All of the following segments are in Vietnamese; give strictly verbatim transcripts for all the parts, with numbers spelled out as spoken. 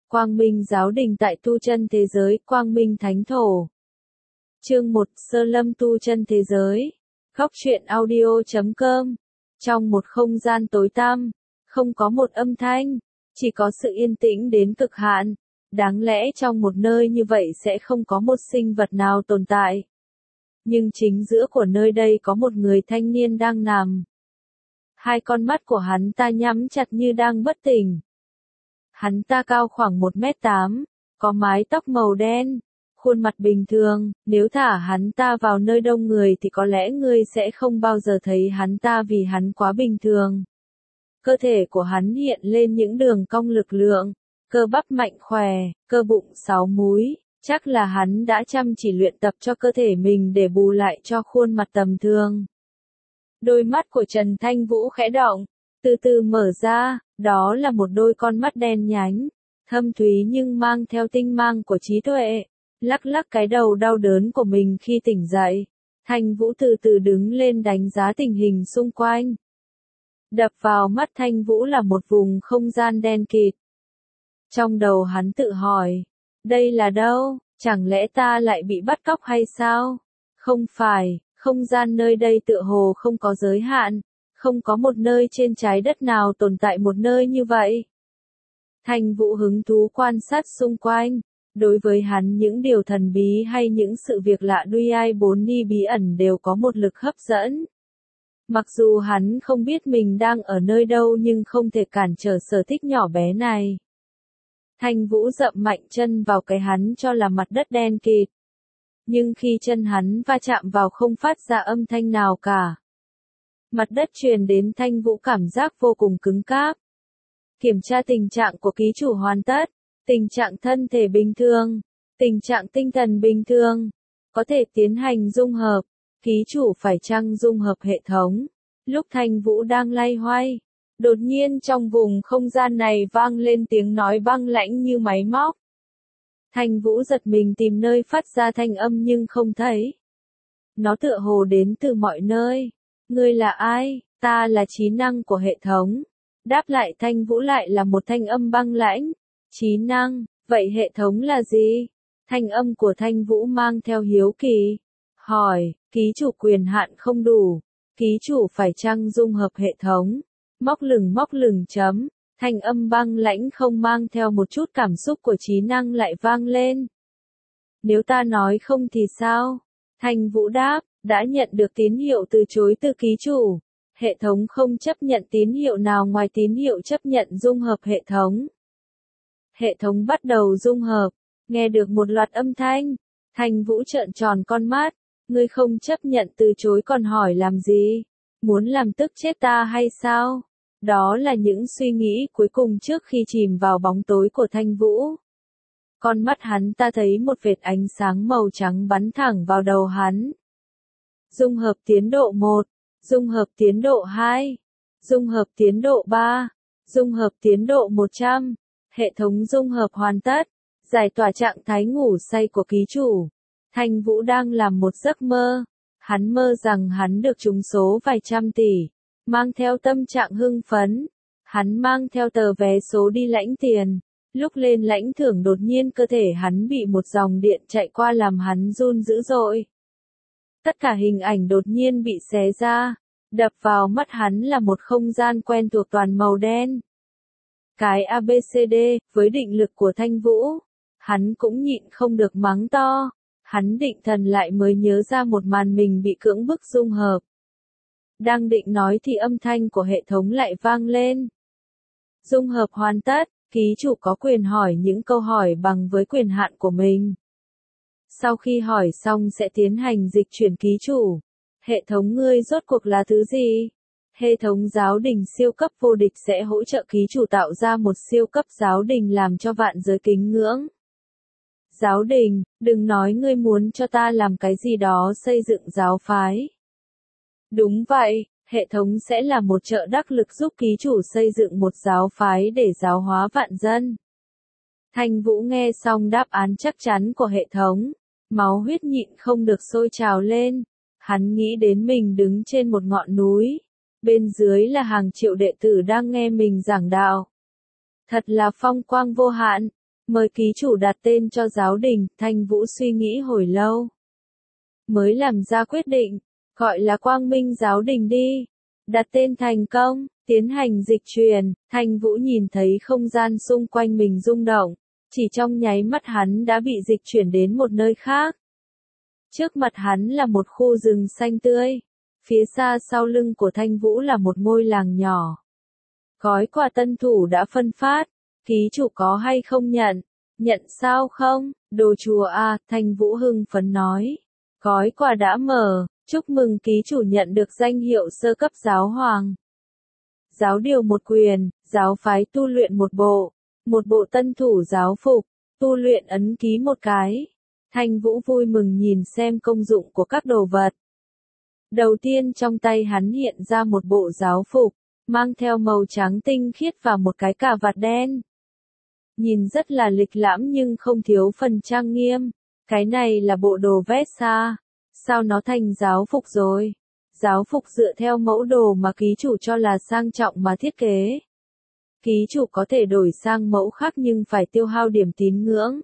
Quang Minh Giáo Đình tại tu chân thế giới, Quang Minh Thánh Thổ. Chương một, Sơ Lâm tu chân thế giới. Góc truyện audio chấm com. Trong một không gian tối tăm, không có một âm thanh, chỉ có sự yên tĩnh đến cực hạn. Đáng lẽ trong một nơi như vậy sẽ không có một sinh vật nào tồn tại. Nhưng chính giữa của nơi đây có một người thanh niên đang nằm. Hai con mắt của hắn ta nhắm chặt như đang bất tỉnh. Hắn ta cao khoảng một mét tám, có mái tóc màu đen, khuôn mặt bình thường, nếu thả hắn ta vào nơi đông người thì có lẽ ngươi sẽ không bao giờ thấy hắn ta vì hắn quá bình thường. Cơ thể của hắn hiện lên những đường cong lực lượng, cơ bắp mạnh khỏe, cơ bụng sáu múi, chắc là hắn đã chăm chỉ luyện tập cho cơ thể mình để bù lại cho khuôn mặt tầm thường. Đôi mắt của Trần Thanh Vũ khẽ động, từ từ mở ra, đó là một đôi con mắt đen nhánh, thâm thúy nhưng mang theo tinh mang của trí tuệ. Lắc lắc cái đầu đau đớn của mình khi tỉnh dậy, Thanh Vũ từ từ đứng lên đánh giá tình hình xung quanh. Đập vào mắt Thanh Vũ là một vùng không gian đen kịt. Trong đầu hắn tự hỏi, đây là đâu, chẳng lẽ ta lại bị bắt cóc hay sao? Không phải, không gian nơi đây tựa hồ không có giới hạn, không có một nơi trên trái đất nào tồn tại một nơi như vậy. Thanh Vũ hứng thú quan sát xung quanh. Đối với hắn những điều thần bí hay những sự việc lạ đuôi ai bốn ni bí ẩn đều có một lực hấp dẫn. Mặc dù hắn không biết mình đang ở nơi đâu nhưng không thể cản trở sở thích nhỏ bé này. Thanh Vũ dậm mạnh chân vào cái hắn cho là mặt đất đen kịt. Nhưng khi chân hắn va chạm vào không phát ra âm thanh nào cả. Mặt đất truyền đến Thanh Vũ cảm giác vô cùng cứng cáp. Kiểm tra tình trạng của ký chủ hoàn tất. Tình trạng thân thể bình thường, tình trạng tinh thần bình thường, có thể tiến hành dung hợp, ký chủ phải chăng dung hợp hệ thống. Lúc Thanh Vũ đang loay hoay, đột nhiên trong vùng không gian này vang lên tiếng nói băng lãnh như máy móc. Thanh Vũ giật mình tìm nơi phát ra thanh âm nhưng không thấy. Nó tựa hồ đến từ mọi nơi. Ngươi là ai? Ta là trí năng của hệ thống. Đáp lại Thanh Vũ lại là một thanh âm băng lãnh. Trí năng, vậy hệ thống là gì? Thanh âm của Thanh Vũ mang theo hiếu kỳ. Hỏi, ký chủ quyền hạn không đủ. Ký chủ phải chăng dung hợp hệ thống? Móc lửng móc lửng chấm. Thanh âm băng lãnh không mang theo một chút cảm xúc của trí năng lại vang lên. Nếu ta nói không thì sao? Thanh Vũ đáp, đã nhận được tín hiệu từ chối từ ký chủ. Hệ thống không chấp nhận tín hiệu nào ngoài tín hiệu chấp nhận dung hợp hệ thống. Hệ thống bắt đầu dung hợp, nghe được một loạt âm thanh. Thanh Vũ trợn tròn con mắt, ngươi không chấp nhận từ chối còn hỏi làm gì? Muốn làm tức chết ta hay sao? Đó là những suy nghĩ cuối cùng trước khi chìm vào bóng tối của Thanh Vũ. Con mắt hắn ta thấy một vệt ánh sáng màu trắng bắn thẳng vào đầu hắn. Dung hợp tiến độ một, dung hợp tiến độ hai, dung hợp tiến độ ba, dung hợp tiến độ một trăm. Hệ thống dung hợp hoàn tất, giải tỏa trạng thái ngủ say của ký chủ. Thanh Vũ đang làm một giấc mơ. Hắn mơ rằng hắn được trúng số vài trăm tỷ. Mang theo tâm trạng hưng phấn. Hắn mang theo tờ vé số đi lãnh tiền. Lúc lên lãnh thưởng đột nhiên cơ thể hắn bị một dòng điện chạy qua làm hắn run dữ dội. Tất cả hình ảnh đột nhiên bị xé ra. Đập vào mắt hắn là một không gian quen thuộc toàn màu đen. Cái a bê xê đê, với định lực của Thanh Vũ, hắn cũng nhịn không được mắng to. Hắn định thần lại mới nhớ ra một màn mình bị cưỡng bức dung hợp. Đang định nói thì âm thanh của hệ thống lại vang lên. Dung hợp hoàn tất, ký chủ có quyền hỏi những câu hỏi bằng với quyền hạn của mình. Sau khi hỏi xong sẽ tiến hành dịch chuyển ký chủ. Hệ thống ngươi rốt cuộc là thứ gì? Hệ thống giáo đình siêu cấp vô địch sẽ hỗ trợ ký chủ tạo ra một siêu cấp giáo đình làm cho vạn giới kính ngưỡng. Giáo đình, đừng nói ngươi muốn cho ta làm cái gì đó xây dựng giáo phái. Đúng vậy, hệ thống sẽ là một trợ đắc lực giúp ký chủ xây dựng một giáo phái để giáo hóa vạn dân. Thanh Vũ nghe xong đáp án chắc chắn của hệ thống, máu huyết nhịn không được sôi trào lên. Hắn nghĩ đến mình đứng trên một ngọn núi. Bên dưới là hàng triệu đệ tử đang nghe mình giảng đạo. Thật là phong quang vô hạn. Mời ký chủ đặt tên cho giáo đình, Thanh Vũ suy nghĩ hồi lâu. Mới làm ra quyết định, gọi là Quang Minh giáo đình đi. Đặt tên thành công, tiến hành dịch truyền, Thanh Vũ nhìn thấy không gian xung quanh mình rung động. Chỉ trong nháy mắt hắn đã bị dịch chuyển đến một nơi khác. Trước mặt hắn là một khu rừng xanh tươi. Phía xa sau lưng của Thanh Vũ là một ngôi làng nhỏ. Gói quà tân thủ đã phân phát. Ký chủ có hay không nhận? Nhận sao không? Đồ chùa à, Thanh Vũ hưng phấn nói. Gói quà đã mở, chúc mừng ký chủ nhận được danh hiệu sơ cấp giáo hoàng. Giáo điều một quyền, giáo phái tu luyện một bộ. Một bộ tân thủ giáo phục, tu luyện ấn ký một cái. Thanh Vũ vui mừng nhìn xem công dụng của các đồ vật. Đầu tiên trong tay hắn hiện ra một bộ giáo phục, mang theo màu trắng tinh khiết và một cái cà vạt đen. Nhìn rất là lịch lãm nhưng không thiếu phần trang nghiêm. Cái này là bộ đồ vest xa. Sao nó thành giáo phục rồi? Giáo phục dựa theo mẫu đồ mà ký chủ cho là sang trọng mà thiết kế. Ký chủ có thể đổi sang mẫu khác nhưng phải tiêu hao điểm tín ngưỡng.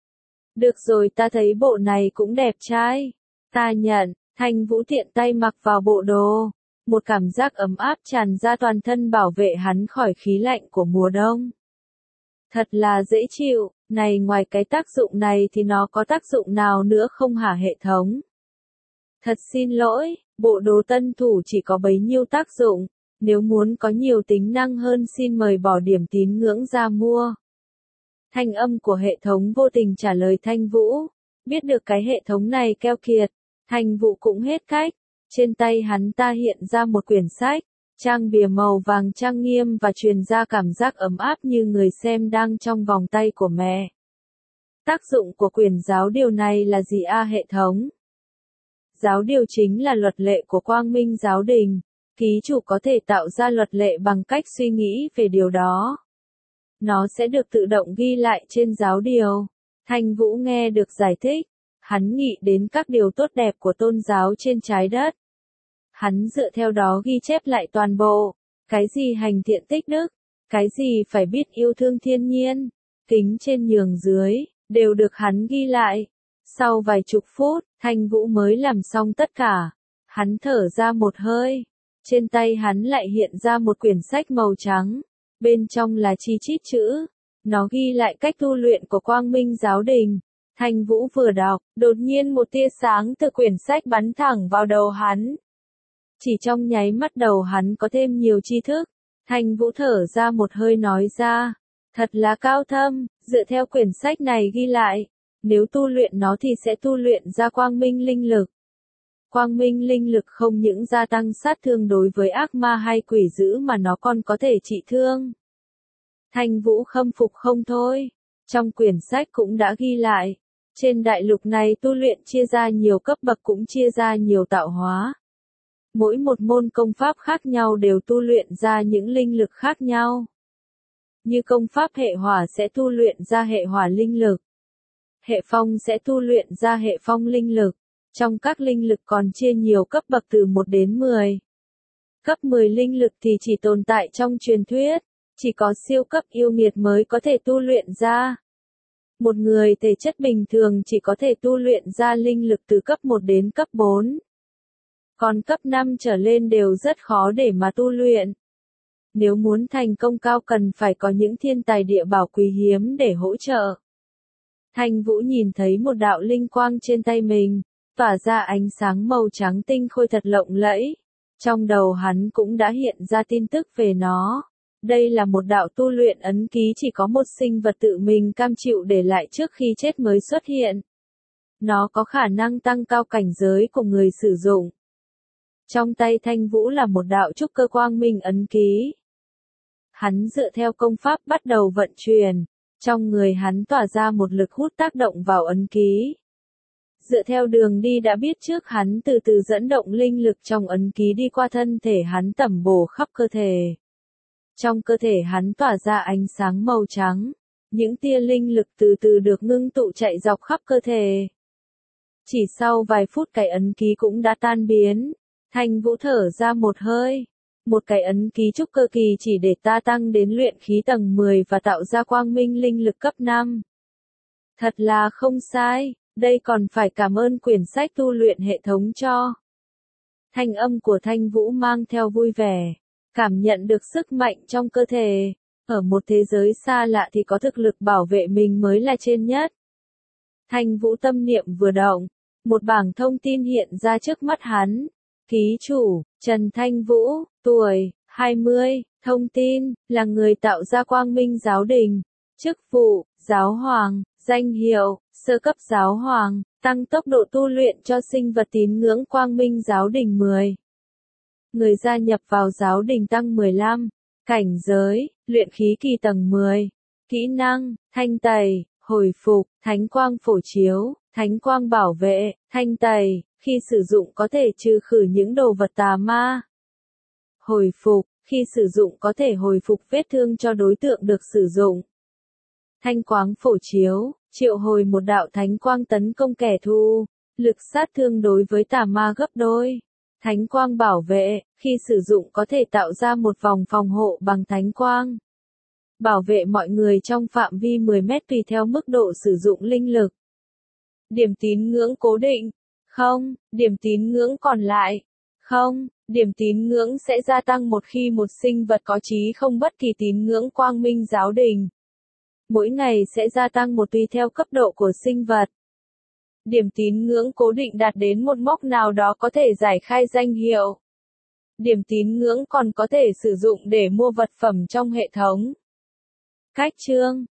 Được rồi, ta thấy bộ này cũng đẹp trai. Ta nhận. Thanh Vũ tiện tay mặc vào bộ đồ. Một cảm giác ấm áp tràn ra toàn thân bảo vệ hắn khỏi khí lạnh của mùa đông. Thật là dễ chịu, này ngoài cái tác dụng này thì nó có tác dụng nào nữa không hả hệ thống? Thật xin lỗi, bộ đồ tân thủ chỉ có bấy nhiêu tác dụng, nếu muốn có nhiều tính năng hơn xin mời bỏ điểm tín ngưỡng ra mua. Thanh âm của hệ thống vô tình trả lời Thanh Vũ, biết được cái hệ thống này keo kiệt, Thanh Vũ cũng hết cách, trên tay hắn ta hiện ra một quyển sách. Trang bìa màu vàng trang nghiêm và truyền ra cảm giác ấm áp như người xem đang trong vòng tay của mẹ. Tác dụng của quyển giáo điều này là gì a hệ thống? Giáo điều chính là luật lệ của Quang Minh giáo đình. Ký chủ có thể tạo ra luật lệ bằng cách suy nghĩ về điều đó. Nó sẽ được tự động ghi lại trên giáo điều. Thanh Vũ nghe được giải thích. Hắn nghĩ đến các điều tốt đẹp của tôn giáo trên trái đất. Hắn dựa theo đó ghi chép lại toàn bộ, cái gì hành thiện tích đức, cái gì phải biết yêu thương thiên nhiên, kính trên nhường dưới, đều được hắn ghi lại. Sau vài chục phút, Thanh Vũ mới làm xong tất cả. Hắn thở ra một hơi. Trên tay hắn lại hiện ra một quyển sách màu trắng. Bên trong là chi chít chữ. Nó ghi lại cách tu luyện của Quang Minh giáo đình. Thanh Vũ vừa đọc, đột nhiên một tia sáng từ quyển sách bắn thẳng vào đầu hắn. Chỉ trong nháy mắt đầu hắn có thêm nhiều tri thức. Thanh Vũ thở ra một hơi nói ra. Thật là cao thâm, dựa theo quyển sách này ghi lại. Nếu tu luyện nó thì sẽ tu luyện ra quang minh linh lực. Quang minh linh lực không những gia tăng sát thương đối với ác ma hay quỷ dữ mà nó còn có thể trị thương. Thanh Vũ khâm phục không thôi. Trong quyển sách cũng đã ghi lại. Trên đại lục này tu luyện chia ra nhiều cấp bậc cũng chia ra nhiều tạo hóa. Mỗi một môn công pháp khác nhau đều tu luyện ra những linh lực khác nhau. Như công pháp hệ hỏa sẽ tu luyện ra hệ hỏa linh lực. Hệ phong sẽ tu luyện ra hệ phong linh lực. Trong các linh lực còn chia nhiều cấp bậc từ một đến mười. Cấp mười linh lực thì chỉ tồn tại trong truyền thuyết. Chỉ có siêu cấp yêu nghiệt mới có thể tu luyện ra. Một người thể chất bình thường chỉ có thể tu luyện ra linh lực từ cấp một đến cấp bốn. Còn cấp năm trở lên đều rất khó để mà tu luyện. Nếu muốn thành công cao cần phải có những thiên tài địa bảo quý hiếm để hỗ trợ. Thanh Vũ nhìn thấy một đạo linh quang trên tay mình, tỏa ra ánh sáng màu trắng tinh khôi thật lộng lẫy. Trong đầu hắn cũng đã hiện ra tin tức về nó. Đây là một đạo tu luyện ấn ký chỉ có một sinh vật tự mình cam chịu để lại trước khi chết mới xuất hiện. Nó có khả năng tăng cao cảnh giới của người sử dụng. Trong tay Thanh Vũ là một đạo trúc cơ quang minh ấn ký. Hắn dựa theo công pháp bắt đầu vận chuyển. Trong người hắn tỏa ra một lực hút tác động vào ấn ký. Dựa theo đường đi đã biết trước hắn từ từ dẫn động linh lực trong ấn ký đi qua thân thể hắn tẩm bổ khắp cơ thể. Trong cơ thể hắn tỏa ra ánh sáng màu trắng. Những tia linh lực từ từ được ngưng tụ chạy dọc khắp cơ thể. Chỉ sau vài phút cái ấn ký cũng đã tan biến. Thanh Vũ thở ra một hơi. Một cái ấn ký trúc cơ kỳ chỉ để ta tăng đến luyện khí tầng mười và tạo ra quang minh linh lực cấp năm. Thật là không sai, đây còn phải cảm ơn quyển sách tu luyện hệ thống cho. Thanh âm của Thanh Vũ mang theo vui vẻ, cảm nhận được sức mạnh trong cơ thể. Ở một thế giới xa lạ thì có thực lực bảo vệ mình mới là trên nhất. Thanh Vũ tâm niệm vừa động, một bảng thông tin hiện ra trước mắt hắn. Ký chủ, Trần Thanh Vũ, tuổi, hai mươi, thông tin, là người tạo ra Quang Minh Giáo Đình. Chức vụ, Giáo Hoàng, danh hiệu, sơ cấp Giáo Hoàng, tăng tốc độ tu luyện cho sinh vật tín ngưỡng Quang Minh Giáo Đình mười. Người gia nhập vào giáo đình tăng mười lăm. Cảnh giới, luyện khí kỳ tầng mười. Kỹ năng, thanh tẩy, hồi phục, thánh quang phổ chiếu, thánh quang bảo vệ, thanh tẩy, khi sử dụng có thể trừ khử những đồ vật tà ma. Hồi phục, khi sử dụng có thể hồi phục vết thương cho đối tượng được sử dụng. Thanh quang phổ chiếu, triệu hồi một đạo thánh quang tấn công kẻ thù, lực sát thương đối với tà ma gấp đôi. Thánh quang bảo vệ, khi sử dụng có thể tạo ra một vòng phòng hộ bằng thánh quang. Bảo vệ mọi người trong phạm vi mười mét tùy theo mức độ sử dụng linh lực. Điểm tín ngưỡng cố định. Không, điểm tín ngưỡng còn lại. Không, điểm tín ngưỡng sẽ gia tăng một khi một sinh vật có chí không bất kỳ tín ngưỡng Quang Minh Giáo Đình. Mỗi ngày sẽ gia tăng một tùy theo cấp độ của sinh vật. Điểm tín ngưỡng cố định đạt đến một mốc nào đó có thể giải khai danh hiệu. Điểm tín ngưỡng còn có thể sử dụng để mua vật phẩm trong hệ thống. Cách chương